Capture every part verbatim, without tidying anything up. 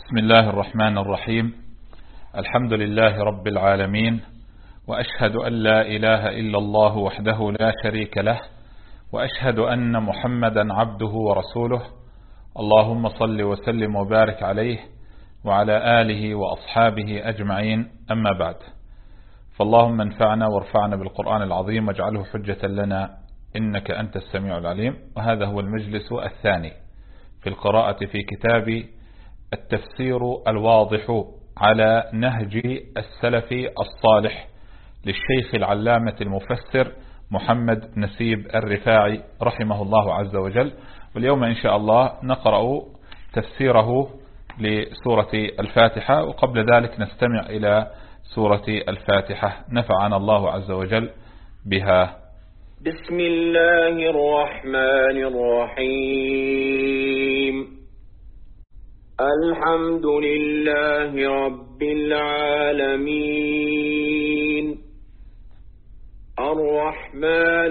بسم الله الرحمن الرحيم. الحمد لله رب العالمين، وأشهد أن لا إله إلا الله وحده لا شريك له، وأشهد أن محمدا عبده ورسوله. اللهم صل وسلم وبارك عليه وعلى آله وأصحابه أجمعين، أما بعد، فاللهم انفعنا وارفعنا بالقرآن العظيم واجعله حجة لنا إنك أنت السميع العليم. وهذا هو المجلس الثاني في القراءة في كتاب التفسير الواضح على نهج السلف الصالح للشيخ العلامة المفسر محمد نسيب الرفاعي رحمه الله عز وجل. واليوم إن شاء الله نقرأ تفسيره لسورة الفاتحة، وقبل ذلك نستمع إلى سورة الفاتحة، نفعنا الله عز وجل بها. بسم الله الرحمن الرحيم. الحمد لله رب العالمين، الرحمن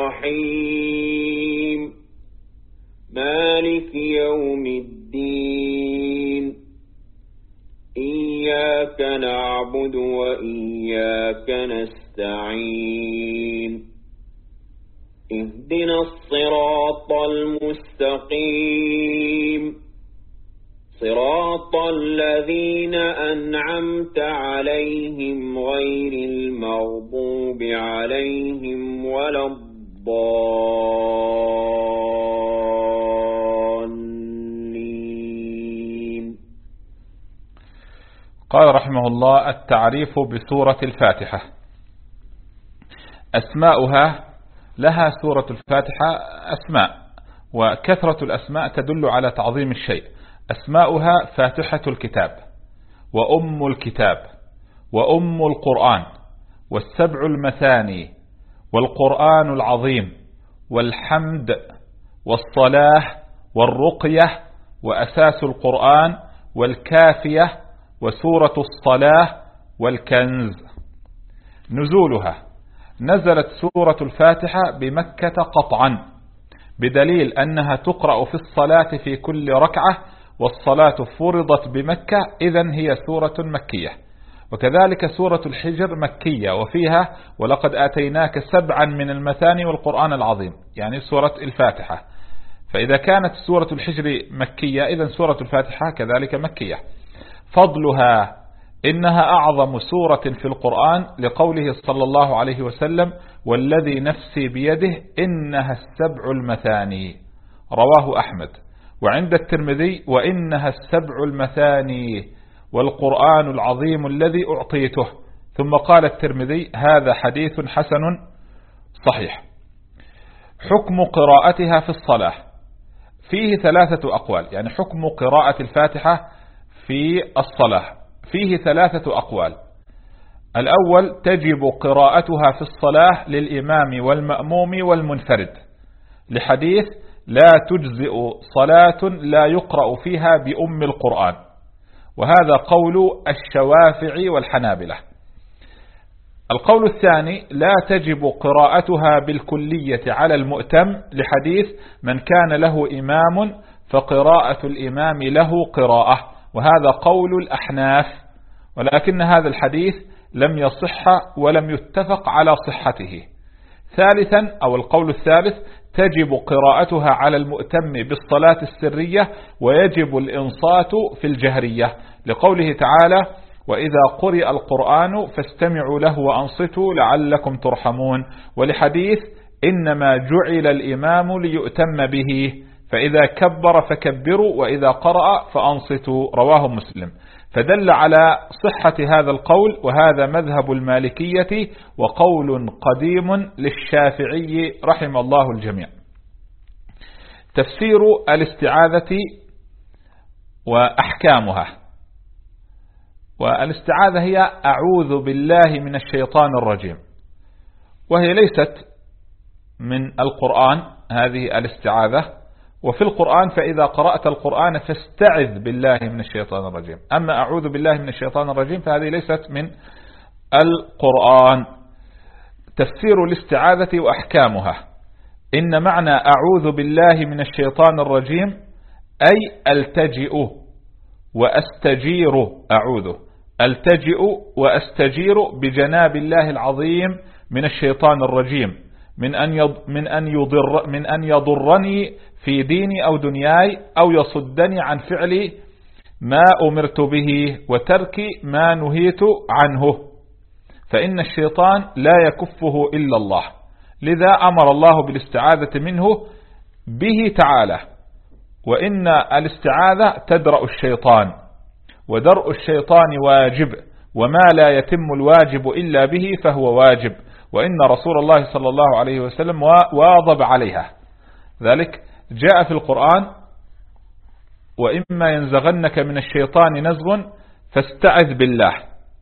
الرحيم، مالك يوم الدين، إياك نعبد وإياك نستعين، اهدنا الصراط المستقيم، صراط الذين أنعمت عليهم غير المغضوب عليهم ولا الضالين. قال رحمه الله: التعريف بسورة الفاتحة. أسماؤها، لها سورة الفاتحة أسماء، وكثرة الأسماء تدل على تعظيم الشيء. أسماؤها: فاتحة الكتاب، وأم الكتاب، وأم القرآن، والسبع المثاني، والقرآن العظيم، والحمد، والصلاة، والرقية، وأساس القرآن، والكافية، وسورة الصلاة، والكنز. نزولها: نزلت سورة الفاتحة بمكة قطعا، بدليل أنها تقرأ في الصلاة في كل ركعة، والصلاة فرضت بمكة، إذن هي سورة مكية. وكذلك سورة الحجر مكية، وفيها ولقد آتيناك سبعا من المثاني والقرآن العظيم، يعني سورة الفاتحة. فإذا كانت سورة الحجر مكية، إذن سورة الفاتحة كذلك مكية. فضلها: إنها أعظم سورة في القرآن، لقوله صلى الله عليه وسلم: والذي نفسي بيده إنها السبع المثاني، رواه أحمد. وعند الترمذي: وإنها السبع المثاني والقرآن العظيم الذي أعطيته. ثم قال الترمذي: هذا حديث حسن صحيح. حكم قراءتها في الصلاة: فيه ثلاثة أقوال، يعني حكم قراءة الفاتحة في الصلاة فيه ثلاثة أقوال. الأول: تجب قراءتها في الصلاة للإمام والمأموم والمنفرد، لحديث: لا تجزئ صلاة لا يقرأ فيها بأم القرآن، وهذا قول الشوافعي والحنابلة. القول الثاني: لا تجب قراءتها بالكلية على المؤتم، لحديث: من كان له إمام فقراءة الإمام له قراءة، وهذا قول الأحناف، ولكن هذا الحديث لم يصح ولم يتفق على صحته. ثالثا، أو القول الثالث: تجب قراءتها على المؤتم بالصلاة السرية، ويجب الإنصات في الجهرية، لقوله تعالى: وإذا قرئ القرآن فاستمعوا له وأنصتوا لعلكم ترحمون، ولحديث: إنما جعل الإمام ليؤتم به، فإذا كبر فكبروا وإذا قرأ فأنصتوا، رواه مسلم. فدل على صحة هذا القول، وهذا مذهب المالكية وقول قديم للشافعي رحم الله الجميع. تفسير الاستعاذة وأحكامها. والاستعاذة هي أعوذ بالله من الشيطان الرجيم، وهي ليست من القرآن هذه الاستعاذة، وفي القرآن: فإذا قرأت القرآن فاستعذ بالله من الشيطان الرجيم. أما أعوذ بالله من الشيطان الرجيم فهذه ليست من القرآن. تفسير الاستعاذة وأحكامها: إن معنى أعوذ بالله من الشيطان الرجيم أي ألتجئ وأستجير أعوذ ألتجئ وأستجير بجناب الله العظيم من الشيطان الرجيم من أن من أن يضر من أن يضرني في ديني أو دنياي أو يصدني عن فعل ما أمرت به وترك ما نهيت عنه، فإن الشيطان لا يكفه إلا الله، لذا أمر الله بالاستعاذة منه به تعالى، وإن الاستعاذة تدرأ الشيطان، ودرء الشيطان واجب، وما لا يتم الواجب إلا به فهو واجب، وإن رسول الله صلى الله عليه وسلم واظب عليها. ذلك جاء في القرآن: وإما ينزغنك من الشيطان نزغ فاستعذ بالله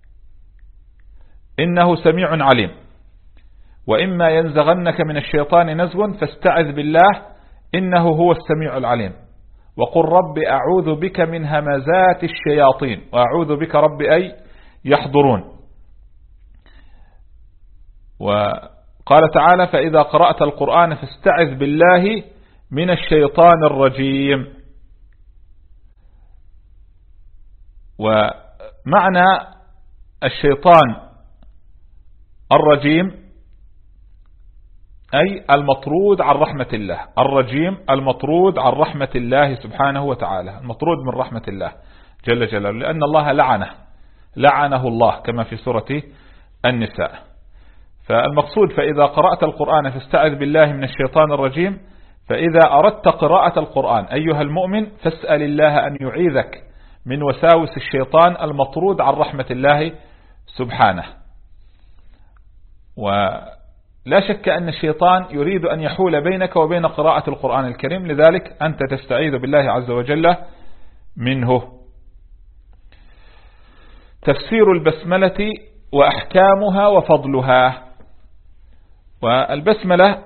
إنه سميع عليم، وإما ينزغنك من الشيطان نزغ فاستعذ بالله إنه هو السميع العليم، وقل رب أعوذ بك من همزات الشياطين وأعوذ بك رب أي يحضرون. وقال تعالى: فإذا قرأت القرآن فاستعذ بالله من الشيطان الرجيم. ومعنى الشيطان الرجيم أي المطرود عن رحمة الله، الرجيم المطرود عن رحمة الله سبحانه وتعالى، المطرود من رحمة الله جل جلاله، لأن الله لعنه لعنه الله كما في سورة النساء. فالمقصود: فإذا قرأت القرآن فاستعذ بالله من الشيطان الرجيم. فإذا أردت قراءة القرآن أيها المؤمن فاسأل الله أن يعيذك من وساوس الشيطان المطرود عن رحمة الله سبحانه. ولا شك أن الشيطان يريد أن يحول بينك وبين قراءة القرآن الكريم، لذلك أنت تستعيذ بالله عز وجل منه. تفسير البسملة وأحكامها وفضلها. والبسملة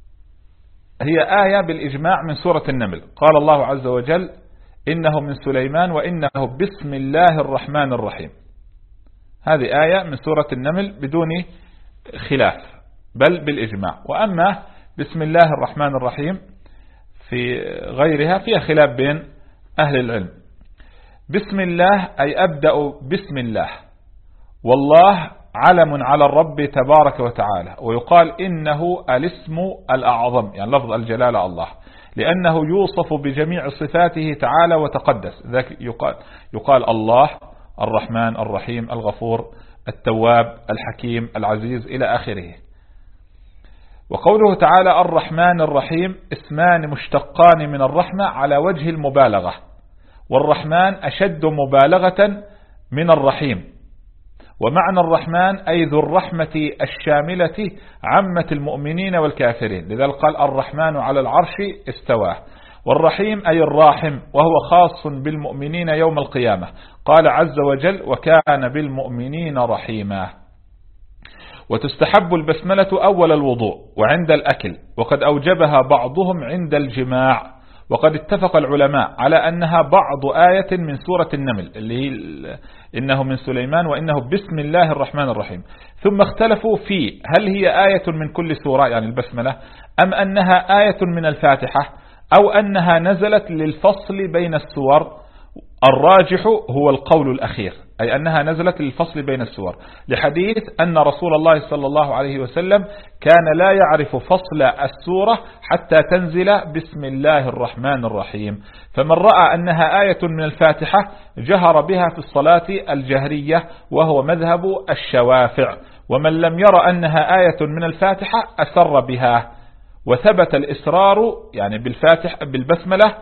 هي آية بالإجماع من سورة النمل. قال الله عز وجل: إنه من سليمان وإنه بسم الله الرحمن الرحيم. هذه آية من سورة النمل بدون خلاف بل بالإجماع. وأما بسم الله الرحمن الرحيم في غيرها فيها خلاف بين أهل العلم. بسم الله أي أبدأ بسم الله، والله علم على الرب تبارك وتعالى، ويقال إنه الاسم الأعظم يعني لفظ الجلالة الله، لأنه يوصف بجميع صفاته تعالى وتقدس. ذلك يقال, يقال الله الرحمن الرحيم الغفور التواب الحكيم العزيز إلى آخره. وقوله تعالى الرحمن الرحيم اسمان مشتقان من الرحمة على وجه المبالغة، والرحمن أشد مبالغة من الرحيم. ومعنى الرحمن أي ذو الرحمة الشاملة عامة المؤمنين والكافرين، لذلك قال الرحمن على العرش استوى. والرحيم أي الراحم، وهو خاص بالمؤمنين يوم القيامة. قال عز وجل وكان بالمؤمنين رحيما. وتستحب البسملة أول الوضوء وعند الأكل، وقد أوجبها بعضهم عند الجماع. وقد اتفق العلماء على أنها بعض آية من سورة النمل اللي هي إنه من سليمان وإنه بسم الله الرحمن الرحيم. ثم اختلفوا في هل هي آية من كل سورة يعني البسملة، أم أنها آية من الفاتحة، أو أنها نزلت للفصل بين السور. الراجح هو القول الأخير، أي أنها نزلت للفصل بين السور، لحديث أن رسول الله صلى الله عليه وسلم كان لا يعرف فصل السورة حتى تنزل بسم الله الرحمن الرحيم. فمن رأى أنها آية من الفاتحة جهر بها في الصلاة الجهرية، وهو مذهب الشوافع. ومن لم يرى أنها آية من الفاتحة أسر بها. وثبت الإسرار يعني بالفاتح بالبسملة،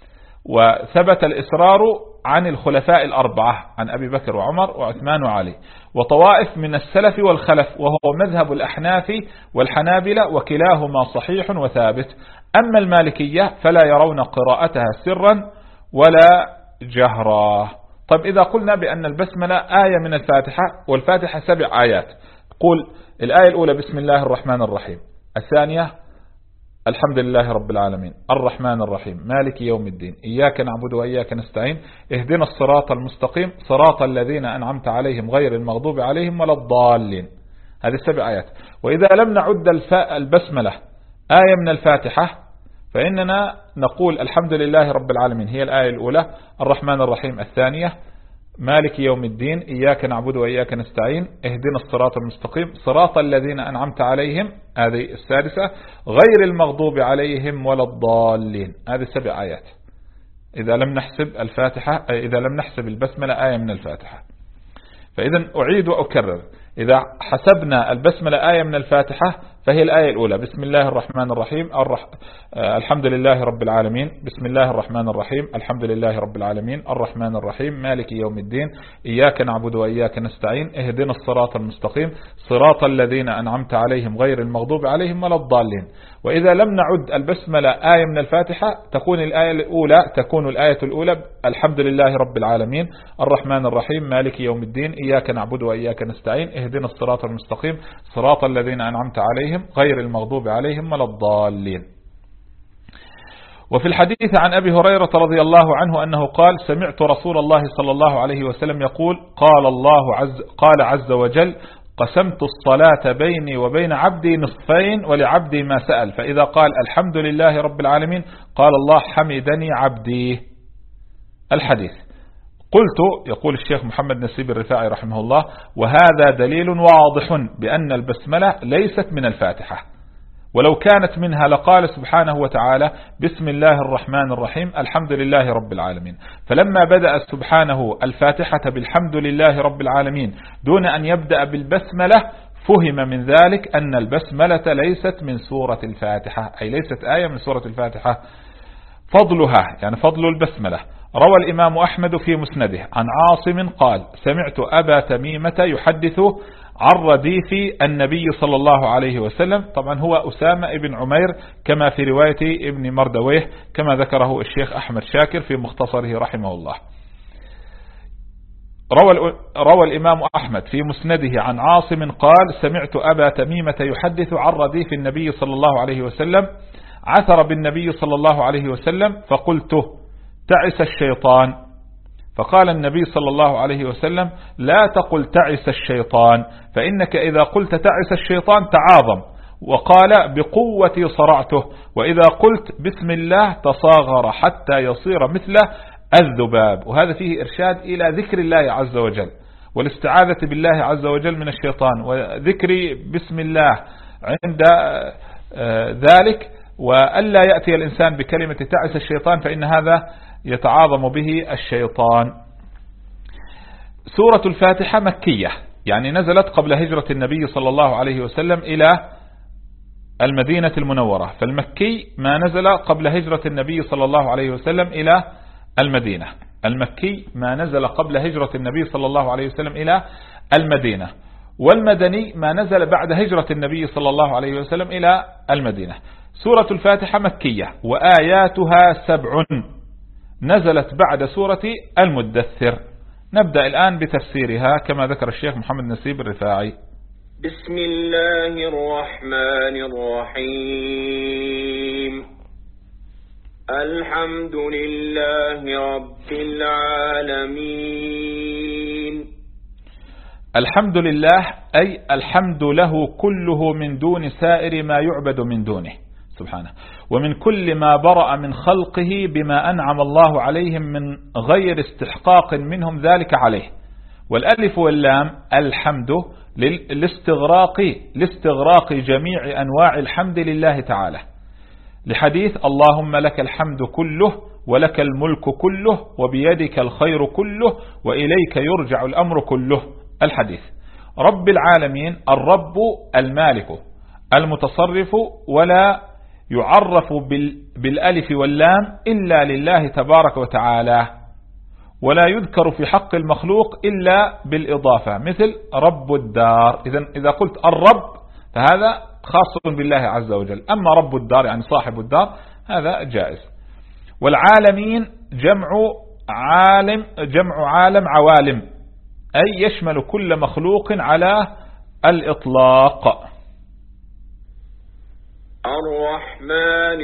وثبت الإسرار عن الخلفاء الأربعة، عن أبي بكر وعمر وعثمان وعلي، وطوائف من السلف والخلف، وهو مذهب الأحناف والحنابلة، وكلاهما صحيح وثابت. أما المالكية فلا يرون قراءتها سرا ولا جهرا. طيب إذا قلنا بأن البسملة آية من الفاتحة، والفاتحة سبع آيات، قول الآية الأولى بسم الله الرحمن الرحيم، الثانية الحمد لله رب العالمين الرحمن الرحيم مالك يوم الدين إياك نعبد وإياك نستعين اهدنا الصراط المستقيم صراط الذين أنعمت عليهم غير المغضوب عليهم ولا الضالين. هذه السبع آيات. وإذا لم نعد البسملة آية من الفاتحة فإننا نقول الحمد لله رب العالمين هي الآية الأولى، الرحمن الرحيم الثانية، مالك يوم الدين إياك نعبد وإياك نستعين، اهدنا الصراط المستقيم صراط الذين أنعمت عليهم، هذه السادسة، غير المغضوب عليهم ولا الضالين. هذه سبع آيات إذا لم نحسب الفاتحة، إذا لم نحسب البسملة آية من الفاتحة. فإذا أعيد وأكرر، إذا حسبنا البسملة آية من الفاتحة فهي الآية الأولى، بسم الله الرحمن الرحيم، الرح... الحمد لله رب العالمين، بسم الله الرحمن الرحيم، الحمد لله رب العالمين، الرحمن الرحيم، مالك يوم الدين، إياك نعبد وإياك نستعين، اهدنا الصراط المستقيم صراط الذين أنعمت عليهم غير المغضوب عليهم ولا الضالين. وإذا لم نعد البسملة آية من الفاتحة تكون الآية الأولى تكون الآية الأولى الحمد لله رب العالمين، الرحمن الرحيم، مالك يوم الدين، إياك نعبد وإياك نستعين، اهدنا الصراط المستقيم صراط الذين أنعمت عليهم غير المغضوب عليهم ولا الضالين. وفي الحديث عن أبي هريرة رضي الله عنه أنه قال سمعت رسول الله صلى الله عليه وسلم يقول قال الله عز قال عز وجل قسمت الصلاة بيني وبين عبدي نصفين ولعبدي ما سأل، فإذا قال الحمد لله رب العالمين قال الله حمدني عبدي. الحديث. قلت، يقول الشيخ محمد نسيب الرفاعي رحمه الله، وهذا دليل واضح بأن البسملة ليست من الفاتحة، ولو كانت منها لقال سبحانه وتعالى بسم الله الرحمن الرحيم الحمد لله رب العالمين. فلما بدأ سبحانه الفاتحة بالحمد لله رب العالمين دون أن يبدأ بالبسملة فهم من ذلك أن البسملة ليست من سورة الفاتحة، أي ليست آية من سورة الفاتحة. فضلها يعني فضل البسملة. روى الإمام أحمد في مسنده عن عاصم قال سمعت أبا تميمة يحدث عن رديف النبي صلى الله عليه وسلم، طبعا هو أسامة بن عمير كما في رواية ابن مردويه كما ذكره الشيخ أحمد شاكر في مختصره رحمه الله. روى, روى الإمام أحمد في مسنده عن عاصم قال سمعت أبا تميمة يحدث عن رديف النبي صلى الله عليه وسلم عثر بالنبي صلى الله عليه وسلم فقلت تعس الشيطان، فقال النبي صلى الله عليه وسلم لا تقل تعس الشيطان فإنك إذا قلت تعس الشيطان تعاظم، وقال بقوتي صرعته، وإذا قلت بسم الله تصاغر حتى يصير مثل الذباب. وهذا فيه إرشاد إلى ذكر الله عز وجل والاستعاذة بالله عز وجل من الشيطان وذكر بسم الله عند ذلك، وألا يأتي الإنسان بكلمة تعس الشيطان فإن هذا يتعاظم به الشيطان. سورة الفاتحة مكية، يعني نزلت قبل هجرة النبي صلى الله عليه وسلم إلى المدينة المنورة، فالمكي ما نزل قبل هجرة النبي صلى الله عليه وسلم إلى المدينة، المكي ما نزل قبل هجرة النبي صلى الله عليه وسلم إلى المدينة، والمدني ما نزل بعد هجرة النبي صلى الله عليه وسلم إلى المدينة. سورة الفاتحة مكية وآياتها سبع، نزلت بعد سورة المدثر. نبدأ الآن بتفسيرها كما ذكر الشيخ محمد نسيب الرفاعي. بسم الله الرحمن الرحيم الحمد لله رب العالمين. الحمد لله أي الحمد له كله من دون سائر ما يعبد من دونه سبحانه، ومن كل ما برأ من خلقه بما أنعم الله عليهم من غير استحقاق منهم ذلك عليه. والألف واللام الحمد للاستغراق لاستغراق جميع أنواع الحمد لله تعالى، لحديث اللهم لك الحمد كله ولك الملك كله وبيدك الخير كله وإليك يرجع الأمر كله. الحديث. رب العالمين الرب المالك المتصرف، ولا يعرف بالألف واللام إلا لله تبارك وتعالى، ولا يذكر في حق المخلوق إلا بالإضافة، مثل رب الدار. إذن إذا قلت الرب فهذا خاص بالله عز وجل، أما رب الدار يعني صاحب الدار هذا جائز. والعالمين جمع عالم جمع عالم عوالم، أي يشمل كل مخلوق على الإطلاق. الرحمن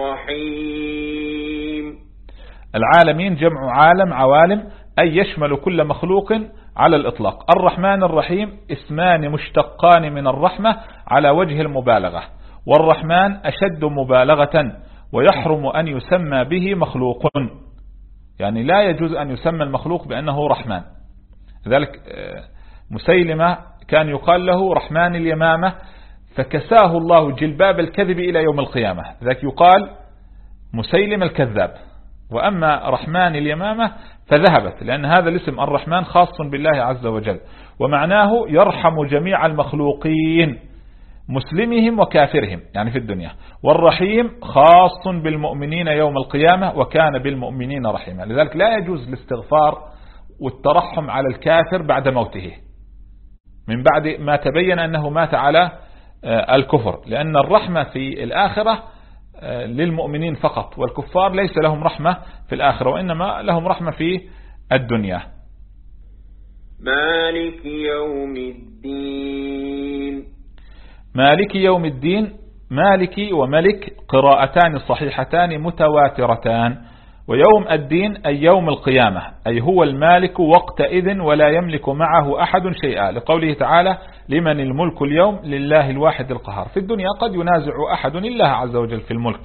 الرحيم. العالمين جمع عالم عوالم، أي يشمل كل مخلوق على الإطلاق. الرحمن الرحيم اسمان مشتقان من الرحمة على وجه المبالغة، والرحمن أشد مبالغة، ويحرم أن يسمى به مخلوق، يعني لا يجوز أن يسمى المخلوق بأنه رحمن. لذلك مسيلمة كان يقال له رحمن اليمامة، فكساه الله جلباب الكذب إلى يوم القيامة، ذاك يقال مسيلم الكذاب. وأما رحمن اليمامة فذهبت، لأن هذا الاسم الرحمن خاص بالله عز وجل، ومعناه يرحم جميع المخلوقين مسلمهم وكافرهم يعني في الدنيا، والرحيم خاص بالمؤمنين يوم القيامة وكان بالمؤمنين رحيما. لذلك لا يجوز الاستغفار والترحم على الكافر بعد موته من بعد ما تبين أنه مات على الكفر، لأن الرحمة في الآخرة للمؤمنين فقط، والكفار ليس لهم رحمة في الآخرة وإنما لهم رحمة في الدنيا. مالك يوم الدين. مالك يوم الدين، مالك وملك قراءتان صحيحتان متواترتان، ويوم الدين أي يوم القيامة، أي هو المالك وقتئذ ولا يملك معه أحد شيئا، لقوله تعالى لمن الملك اليوم لله الواحد القهار. في الدنيا قد ينازع أحد الله عز وجل في الملك،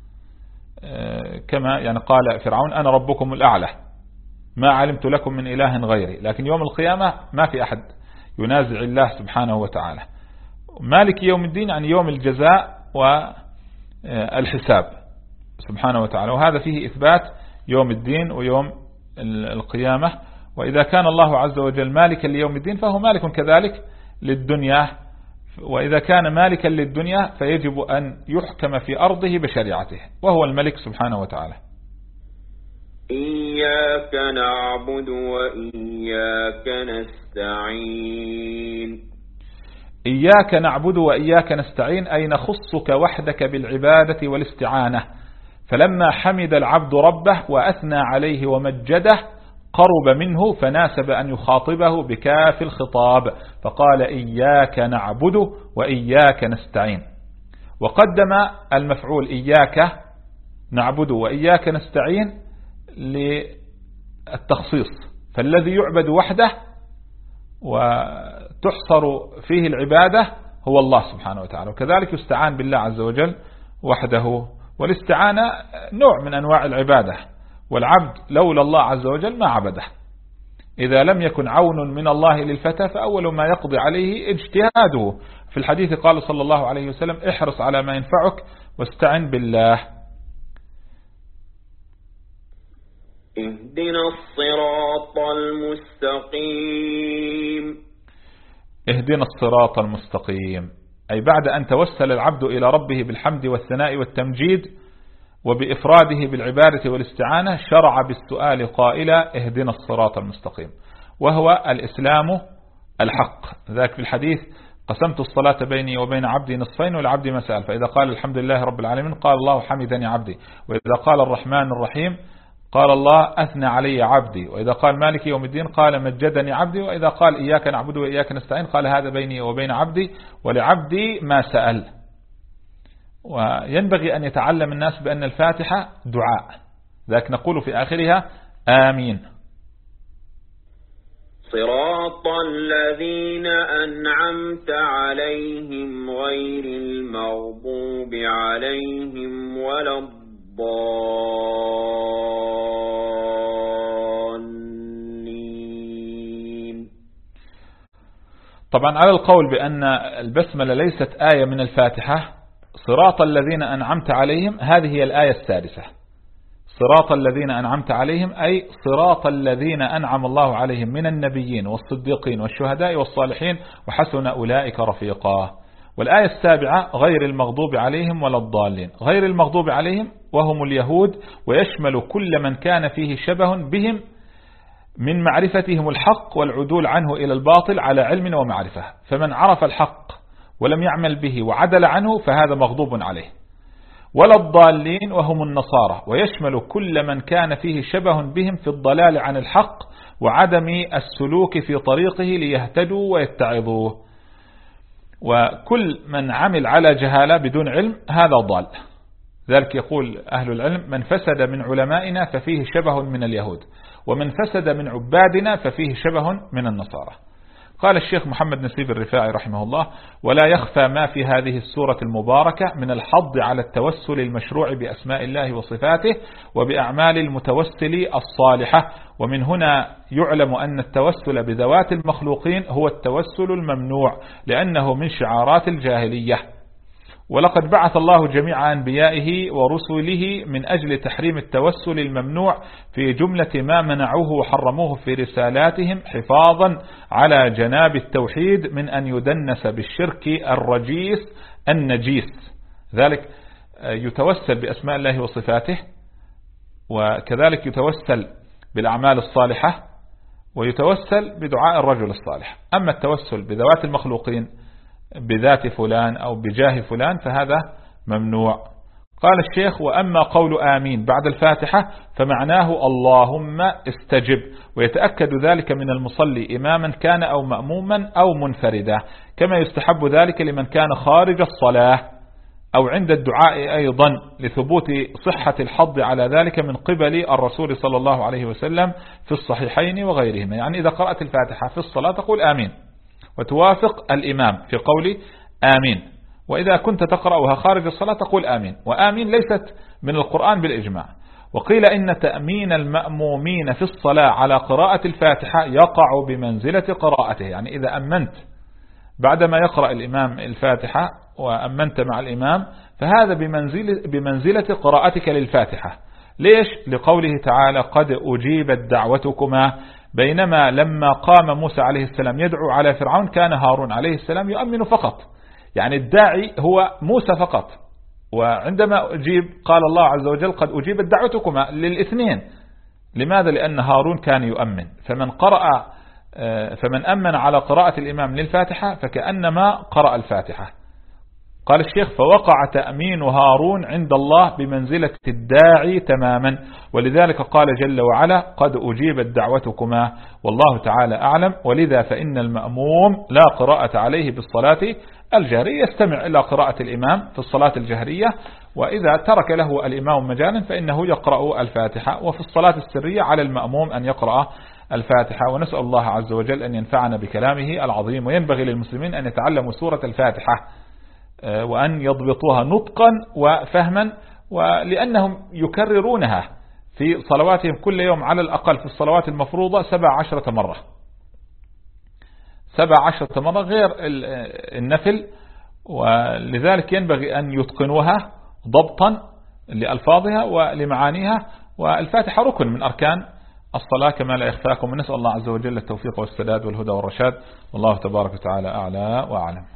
كما يعني قال فرعون أنا ربكم الأعلى ما علمت لكم من إله غيري، لكن يوم القيامة ما في أحد ينازع الله سبحانه وتعالى. مالك يوم الدين عن يوم الجزاء والحساب سبحانه وتعالى، وهذا فيه إثبات يوم الدين ويوم القيامة. وإذا كان الله عز وجل مالكا ليوم الدين فهو مالك كذلك للدنيا، وإذا كان مالكا للدنيا فيجب أن يحكم في أرضه بشريعته، وهو الملك سبحانه وتعالى. إياك نعبد وإياك نستعين. إياك نعبد وإياك نستعين أي نخصك وحدك بالعبادة والاستعانة. فلما حمد العبد ربه وأثنى عليه ومجده قرب منه فناسب أن يخاطبه بكاف الخطاب، فقال إياك نعبد وإياك نستعين، وقدم المفعول إياك نعبد وإياك نستعين للتخصيص، فالذي يعبد وحده وتحصر فيه العبادة هو الله سبحانه وتعالى، وكذلك يستعان بالله عز وجل وحده. والاستعانة نوع من أنواع العبادة، والعبد لولا الله عز وجل ما عبده. إذا لم يكن عون من الله للفتى فأول ما يقضي عليه اجتهاده. في الحديث قال صلى الله عليه وسلم احرص على ما ينفعك واستعن بالله. اهدنا الصراط المستقيم. اهدنا الصراط المستقيم أي بعد أن توسل العبد إلى ربه بالحمد والثناء والتمجيد وبإفراده بالعبادة والاستعانة شرع بالسؤال قائلا اهدنا الصراط المستقيم، وهو الإسلام الحق. ذاك في الحديث قسمت الصلاة بيني وبين عبدي نصفين والعبد ما سأل، فإذا قال الحمد لله رب العالمين قال الله حمدني عبدي، وإذا قال الرحمن الرحيم قال الله أثنى علي عبدي، وإذا قال مالك يوم الدين قال مجدني عبدي، وإذا قال إياك نعبد وإياك نستعين قال هذا بيني وبين عبدي ولعبدي ما سأل. وينبغي أن يتعلم الناس بأن الفاتحة دعاء، ذاك نقول في آخرها آمين. صراط الذين أنعمت عليهم غير المغضوب عليهم ولا الضالين. طبعا على القول بأن البسملة ليست آية من الفاتحة، صراط الذين أنعمت عليهم هذه هي الآية السادسة. صراط الذين أنعمت عليهم أي صراط الذين أنعم الله عليهم من النبيين والصديقين والشهداء والصالحين وحسن أولئك رفيقا. والآية السابعة غير المغضوب عليهم ولا الضالين. غير المغضوب عليهم وهم اليهود، ويشمل كل من كان فيه شبه بهم من معرفتهم الحق والعدول عنه إلى الباطل على علم ومعرفة، فمن عرف الحق ولم يعمل به وعدل عنه فهذا مغضوب عليه. ولا الضالين وهم النصارى، ويشمل كل من كان فيه شبه بهم في الضلال عن الحق وعدم السلوك في طريقه ليهتدوا ويتعظوا. وكل من عمل على جهالة بدون علم هذا ضال. ذلك يقول أهل العلم من فسد من علمائنا ففيه شبه من اليهود، ومن فسد من عبادنا ففيه شبه من النصارى. قال الشيخ محمد نسيب الرفاعي رحمه الله: ولا يخفى ما في هذه السورة المباركة من الحض على التوسل المشروع بأسماء الله وصفاته وبأعمال المتوسل الصالحة، ومن هنا يعلم أن التوسل بذوات المخلوقين هو التوسل الممنوع لأنه من شعارات الجاهلية. ولقد بعث الله جميع أنبيائه ورسله من أجل تحريم التوسل الممنوع في جملة ما منعوه وحرموه في رسالاتهم حفاظا على جناب التوحيد من أن يدنس بالشرك الرجيس النجيس. ذلك يتوسل بأسماء الله وصفاته، وكذلك يتوسل بالأعمال الصالحة، ويتوسل بدعاء الرجل الصالح. أما التوسل بذوات المخلوقين بذات فلان أو بجاه فلان فهذا ممنوع. قال الشيخ: وأما قول آمين بعد الفاتحة فمعناه اللهم استجب، ويتأكد ذلك من المصلي إماما كان أو مأموما أو منفردا، كما يستحب ذلك لمن كان خارج الصلاة أو عند الدعاء أيضا، لثبوت صحة الحض على ذلك من قبل الرسول صلى الله عليه وسلم في الصحيحين وغيرهما. يعني إذا قرأت الفاتحة في الصلاة تقول آمين وتوافق الإمام في قول آمين، وإذا كنت تقرأها خارج الصلاة تقول آمين. وآمين ليست من القرآن بالإجماع. وقيل إن تأمين المأمومين في الصلاة على قراءة الفاتحة يقع بمنزلة قراءته، يعني إذا أمنت بعدما يقرأ الإمام الفاتحة وأمنت مع الإمام فهذا بمنزلة, بمنزلة قراءتك للفاتحة. ليش؟ لقوله تعالى: قد أجيبت دعوتكما، بينما لما قام موسى عليه السلام يدعو على فرعون كان هارون عليه السلام يؤمن فقط، يعني الداعي هو موسى فقط. وعندما أجيب قال الله عز وجل: قد أجيبت دعوتكما للاثنين. لماذا؟ لأن هارون كان يؤمن. فمن قرأ فمن أمن على قراءة الإمام للفاتحة فكأنما قرأ الفاتحة. قال الشيخ: فوقع تأمين هارون عند الله بمنزلة الداعي تماما، ولذلك قال جل وعلا: قد أجيبت دعوتكما والله تعالى أعلم. ولذا فإن المأموم لا قراءة عليه بالصلاة الجهرية، يستمع إلى قراءة الإمام في الصلاة الجهرية، وإذا ترك له الإمام مجالا فإنه يقرأ الفاتحة. وفي الصلاة السرية على المأموم أن يقرأ الفاتحة. ونسأل الله عز وجل أن ينفعنا بكلامه العظيم. وينبغي للمسلمين أن يتعلموا سورة الفاتحة وأن يضبطوها نطقا وفهما، ولأنهم يكررونها في صلواتهم كل يوم على الأقل في الصلوات المفروضة سبع عشرة مرة سبع عشرة مرة غير النفل، ولذلك ينبغي أن يتقنوها ضبطا لألفاظها ولمعانيها. والفاتحة ركن من أركان الصلاة كما لا يخفاكم. ونسأل الله عز وجل التوفيق والسداد والهدى والرشاد، والله تبارك وتعالى أعلى وأعلم.